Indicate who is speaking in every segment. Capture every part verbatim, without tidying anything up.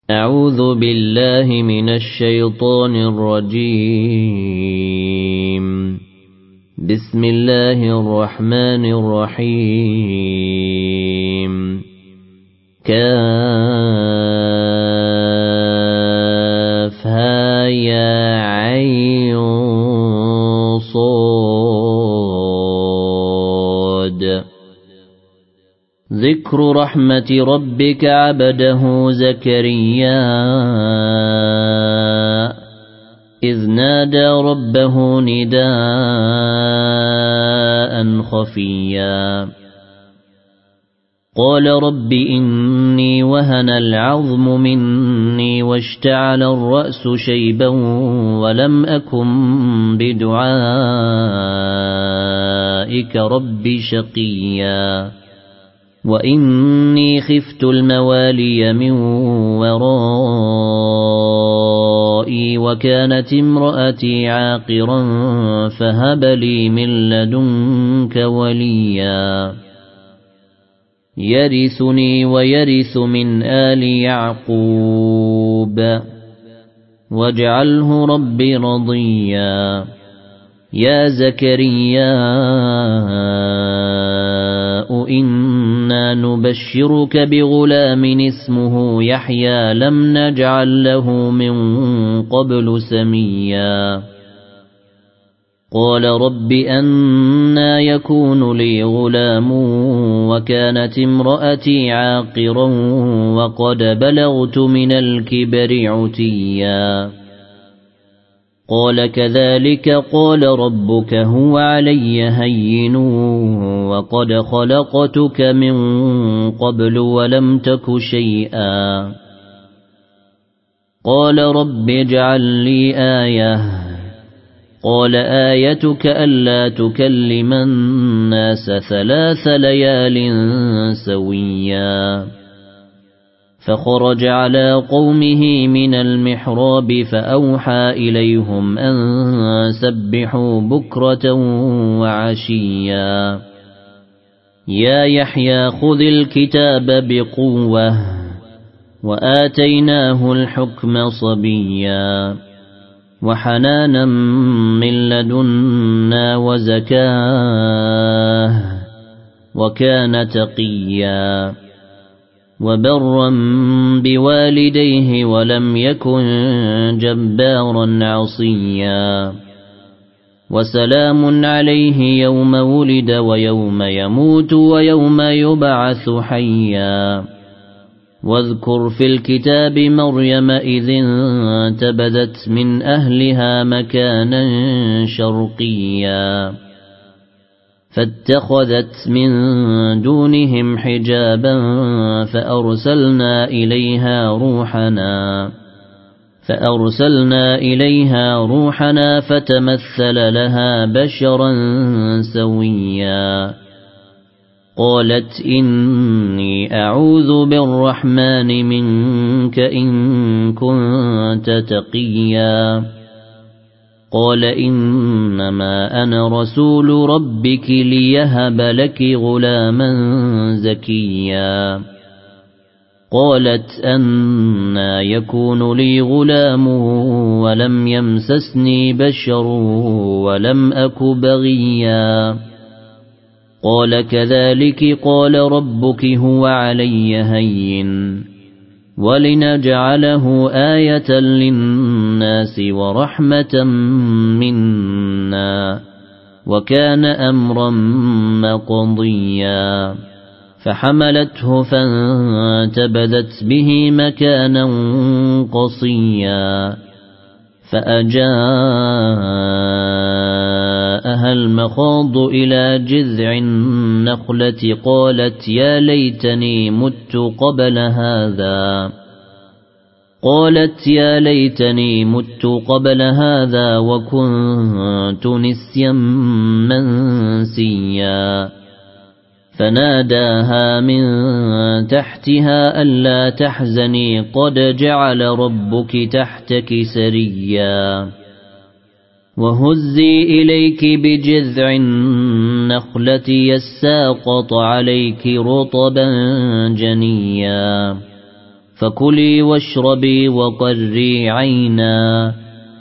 Speaker 1: أعوذ بالله من الشيطان الرجيم. بسم الله الرحمن الرحيم. كافها يا عين صاد. ذكر رحمة ربك عبده زكريا إذ نادى ربه نداء خفيا قال رب إني وهن العظم مني واشتعل الرأس شيبا ولم أكن بدعائك رب شقيا وإني خفت الموالي من ورائي وكانت امرأتي عاقرا فهب لي من لدنك وليا يرثني ويرث من آل يعقوب واجعله ربي رضيا. يا زكريا إنا نبشرك بغلام اسمه يحيى لم نجعل له من قبل سميا قال رب أنى يكون لي غلام وكانت امرأتي عاقرا وقد بلغت من الكبر عتيا قال كذلك قال ربك هو علي هين وقد خلقتك من قبل ولم تك شيئا قال رب اجعل لي آية قال آيتك ألا تكلم الناس ثلاث ليال سويا فخرج على قومه من المحراب فأوحى إليهم أن سبحوا بكرة وعشيا يا يحيى خذ الكتاب بقوة وآتيناه الحكم صبيا وحنانا من لدنا وزكاه وكان تقيا وبرا بوالديه ولم يكن جبارا عصيا وسلام عليه يوم ولد ويوم يموت ويوم يبعث حيا واذكر في الكتاب مريم إذ انتبذت من أهلها مكانا شرقيا فاتخذت من دونهم حجابا فأرسلنا إليها روحنا فأرسلنا إليها روحنا فتمثل لها بشرا سويا قالت إني أعوذ بالرحمن منك إن كنت تقيا قال إنما أنا رسول ربك ليهب لك غلاما زكيا قالت أنى يكون لي غلام ولم يمسسني بشر ولم أك بغيا قال كذلك قال ربك هو علي هين ولنجعله آية للناس ورحمة منا وكان أمرا مقضيا فحملته فانتبذت به مكانا قصيا فأجاءها المخاض إلى جذع النخلة قالت يا ليتني مت قبل هذا قالت يا ليتني مت قبل هذا وكنت نسيا منسيا فناداها من تحتها ألا تحزني قد جعل ربك تحتك سريا وهزي إليك بجذع النخلة يساقط عليك رطبا جنيا فكلي واشربي وقري عينا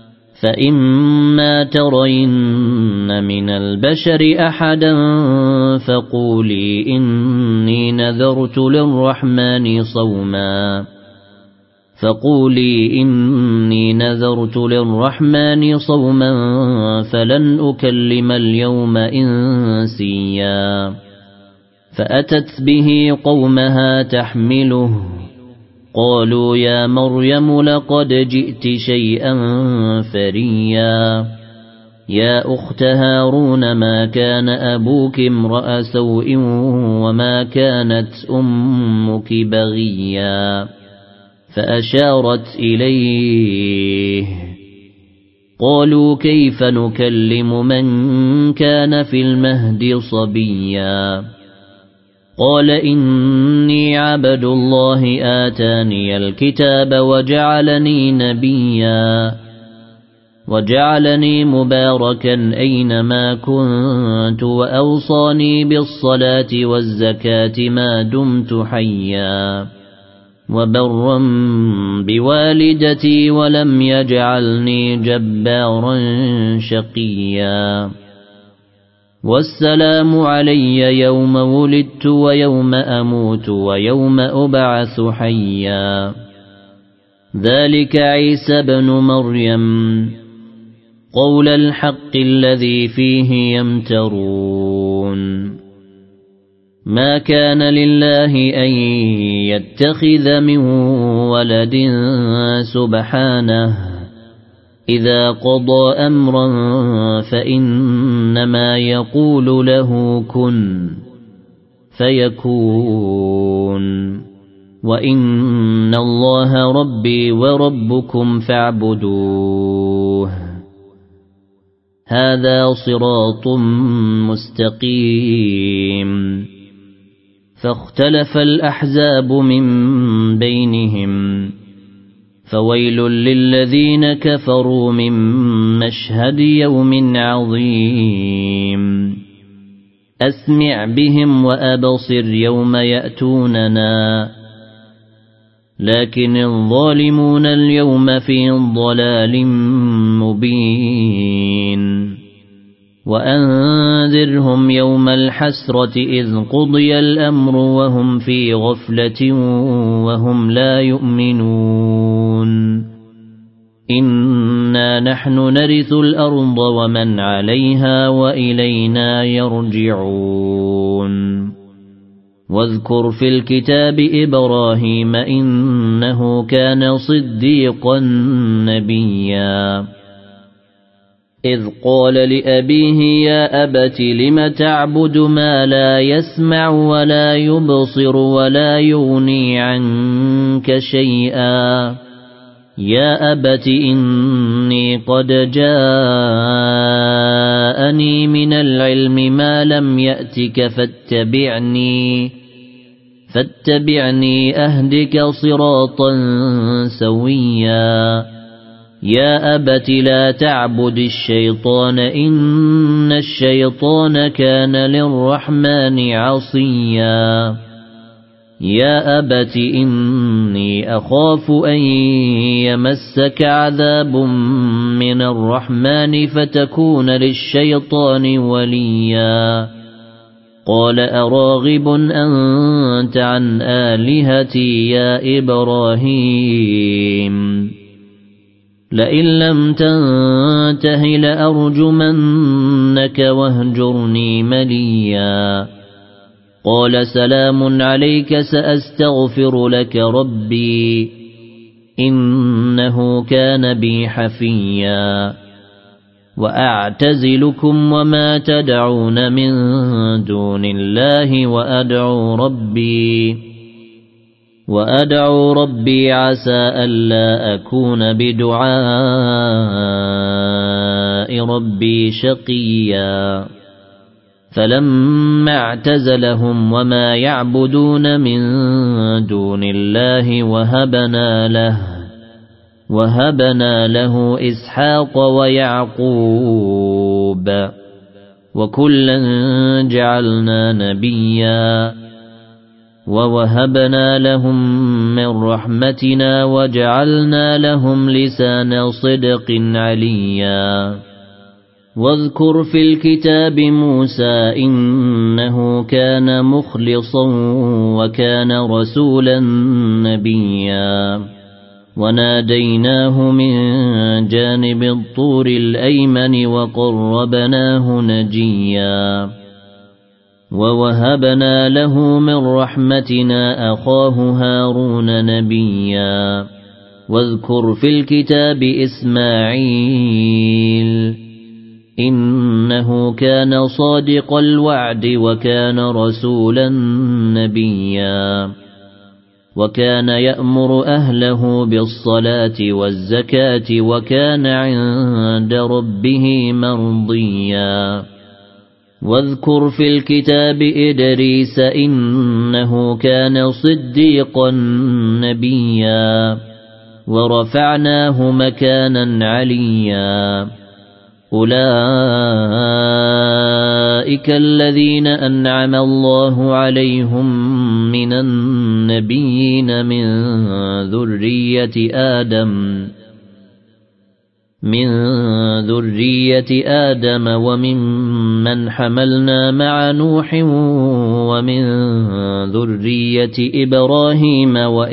Speaker 1: فإما ترين من البشر أحدا فقولي إني نذرت للرحمن صوما فقولي إني نذرت للرحمن صوما فلن أكلم اليوم إنسيا فأتت به قومها تحمله قالوا يا مريم لقد جئت شيئا فريا يا أخت هارون ما كان أبوك امرأ سوء وما كانت أمك بغيا فأشارت إليه قالوا كيف نكلم من كان في المهد صبيا قال إني عبد الله آتاني الكتاب وجعلني نبيا وجعلني مباركا أينما كنت وأوصاني بالصلاة والزكاة ما دمت حيا وبرا بوالدتي ولم يجعلني جبارا شقيا والسلام علي يوم ولدت ويوم أموت ويوم أبعث حيا ذلك عيسى بن مريم قول الحق الذي فيه يمترون ما كان لله أن يتخذ من ولد سبحانه إذا قضى أمرا فإنما يقول له كن فيكون وإن الله ربي وربكم فاعبدوه هذا صراط مستقيم فاختلف الأحزاب من بينهم فويل للذين كفروا من مشهد يوم عظيم أسمع بهم وأبصر يوم يأتوننا لكن الظالمون اليوم في ضلال مبين وأنذرهم يوم الحسرة إذ قضي الأمر وهم في غفلة وهم لا يؤمنون إنا نحن نرث الأرض ومن عليها وإلينا يرجعون واذكر في الكتاب إبراهيم إنه كان صديقا نبيا إذ قال لأبيه يا أبت لم تعبد ما لا يسمع ولا يبصر ولا يغني عنك شيئا يا أبت إني قد جاءني من العلم ما لم يأتك فاتبعني فاتبعني أهدك صراطا سويا يا أبت لا تعبد الشيطان إن الشيطان كان للرحمن عصيا يا أبت إني أخاف أن يمسك عذاب من الرحمن فتكون للشيطان وليا قال أراغب أنت عن آلهتي يا إبراهيم لئن لم تنته لأرجمنك واهجرني مليا قال سلام عليك سأستغفر لك ربي إنه كان بي حفيا وأعتزلكم وما تدعون من دون الله وأدعو ربي وأدعو ربي عسى ألا أكون بدعاء ربي شقيا فلما اعتزلهم وما يعبدون من دون الله وهبنا له وهبنا له إسحاق ويعقوب وكلا جعلنا نبيا ووهبنا لهم من رحمتنا وجعلنا لهم لسان صدق عليا واذكر في الكتاب موسى إنه كان مخلصا وكان رسولا نبيا وناديناه من جانب الطور الأيمن وقربناه نجيا ووهبنا له من رحمتنا أخاه هارون نبيا واذكر في الكتاب إسماعيل إنه كان صادق الوعد وكان رسولا نبيا وكان يأمر أهله بالصلاة والزكاة وكان عند ربه مرضيا واذكر في الكتاب إدريس إنه كان صديقا نبيا ورفعناه مكانا عليا أولئك الذين أنعم الله عليهم من النبيين من ذرية آدم من ذرية آدم وممن حملنا مع نوح ومن ذرية إبراهيم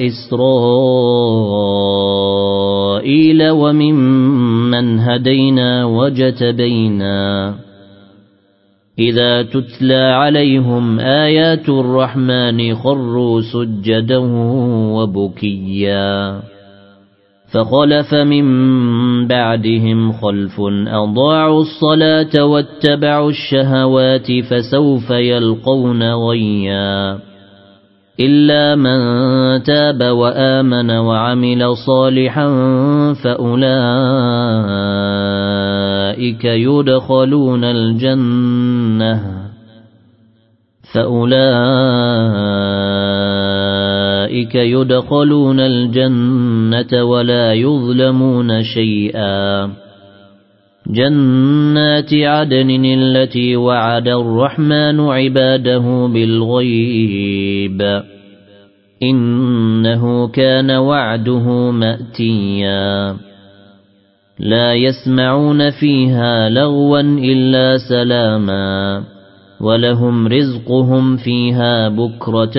Speaker 1: وإسرائيل وممن هدينا وجتبينا إذا تتلى عليهم آيات الرحمن خروا سجدا وبكيا فخلف من بعدهم خلف أضاعوا الصلاة واتبعوا الشهوات فسوف يلقون غيا إلا من تاب وآمن وعمل صالحا فأولئك يدخلون الجنة فأولئك يدخلون الجنة ولا يظلمون شيئا جنات عدن التي وعد الرحمن عباده بالغيب إنه كان وعده مأتيا لا يسمعون فيها لغوا إلا سلاما ولهم رزقهم فيها بكرة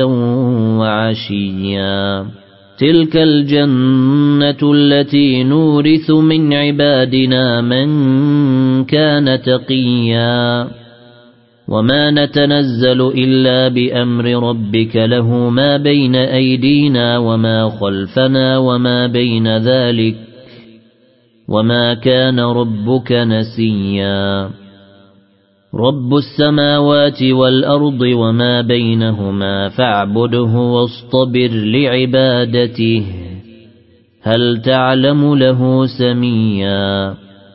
Speaker 1: وعشيا تلك الجنة التي نورث من عبادنا من كان تقيا وما نتنزل إلا بأمر ربك له ما بين أيدينا وما خلفنا وما بين ذلك وما كان ربك نسيا رب السماوات والأرض وما بينهما فاعبده واصطبر لعبادته هل تعلم له سميا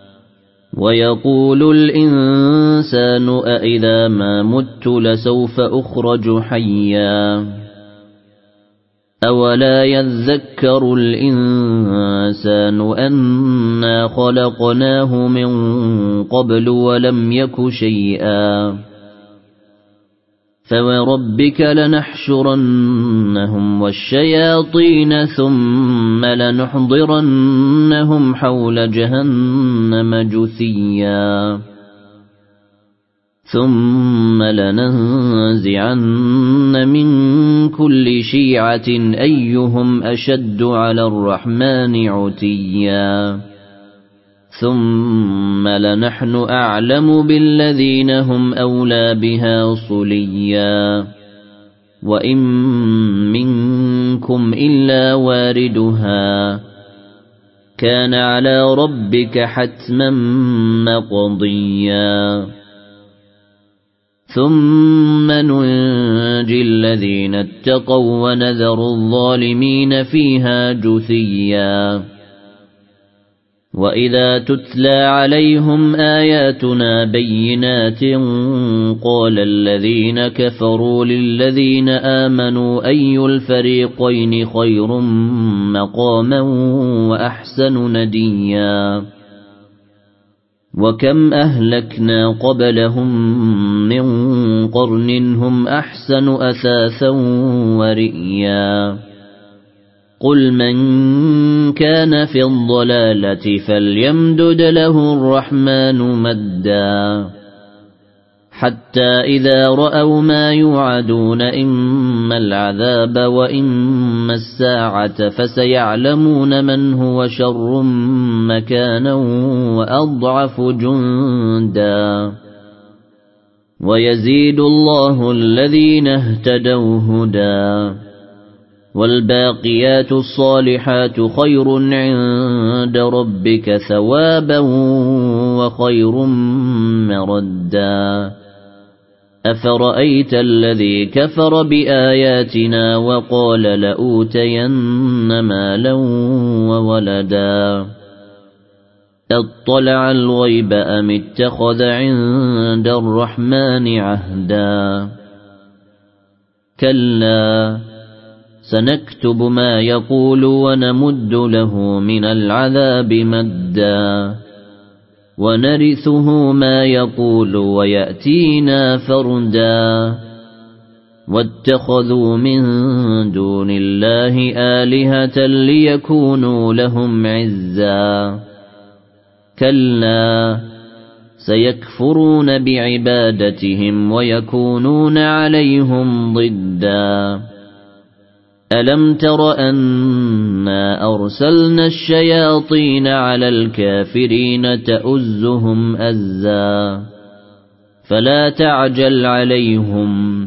Speaker 1: ويقول الإنسان أإذا ما مت لسوف أخرج حيا أولا يذكر الإنسان أنا خلقناه من قبل ولم يك شيئا فوربك لنحشرنهم والشياطين ثم لنحضرنهم حول جهنم جثيا ثم لننزعن من كل شيعة أيهم أشد على الرحمن عتيا ثم لنحن أعلم بالذين هم أولى بها صليا وإن منكم إلا واردها كان على ربك حتما مقضيا ثم ننجي الذين اتقوا ونذر الظالمين فيها جثيا وإذا تتلى عليهم آياتنا بينات قال الذين كفروا للذين آمنوا أي الفريقين خير مقاما وأحسن نديا وكم أهلكنا قبلهم من قرن هم أحسن أثاثا ورئيا قل من كان في الضلالة فليمدد له الرحمن مدا حتى إذا رأوا ما يوعدون إما العذاب وإما الساعة فسيعلمون من هو شر مكانا وأضعف جندا ويزيد الله الذين اهتدوا هدى والباقيات الصالحات خير عند ربك ثوابا وخير مردا أفرأيت الذي كفر بآياتنا وقال لأوتين مالا وولدا اطلع الغيب أم اتخذ عند الرحمن عهدا كلا سنكتب ما يقول ونمد له من العذاب مدا ونرثه ما يقول ويأتينا فردا واتخذوا من دون الله آلهة ليكونوا لهم عزا كلا سيكفرون بعبادتهم ويكونون عليهم ضدا ألم تر أنا أرسلنا الشياطين على الكافرين تؤزهم أزا فلا تعجل عليهم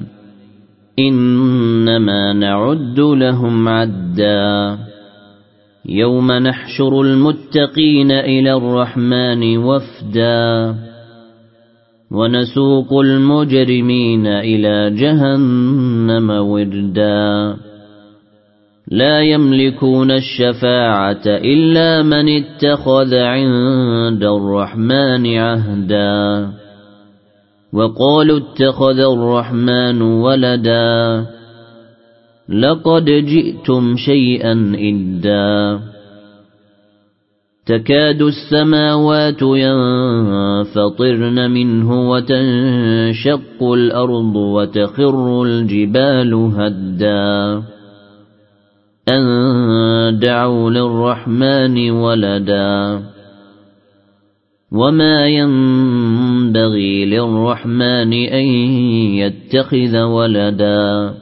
Speaker 1: إنما نعد لهم عدا يوم نحشر المتقين إلى الرحمن وفدا ونسوق المجرمين إلى جهنم وردا لا يملكون الشفاعة إلا من اتخذ عند الرحمن عهدا وقالوا اتخذ الرحمن ولدا لقد جئتم شيئا إدا تكاد السماوات ينفطرن منه وتنشق الأرض وتخر الجبال هدا أن دعوا للرحمن ولدا وما ينبغي للرحمن أن يتخذ ولدا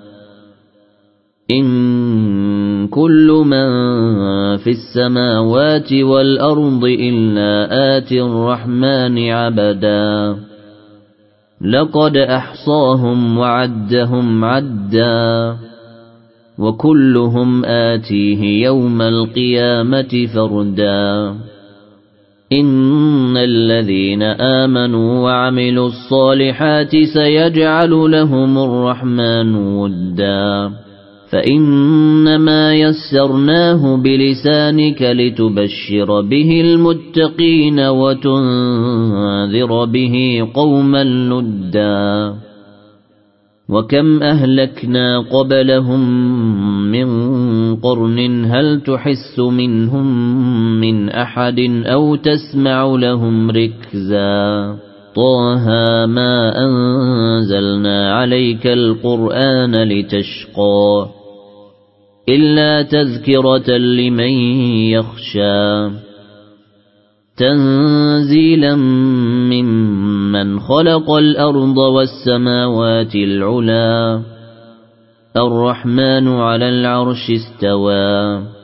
Speaker 1: إن كل من في السماوات والأرض إلا آتي الرحمن عبدا لقد أحصاهم وعدهم عدا وكلهم آتيه يوم القيامة فردا إن الذين آمنوا وعملوا الصالحات سيجعل لهم الرحمن ودا فإنما يسرناه بلسانك لتبشر به المتقين وتنذر به قوما لدا وكم أهلكنا قبلهم من قرن هل تحس منهم من أحد أو تسمع لهم ركزا طه ما أنزلنا عليك القرآن لتشقى إلا تذكرة لمن يخشى تنزيلا ممن خلق الأرض والسماوات العلا الرحمن على العرش استوى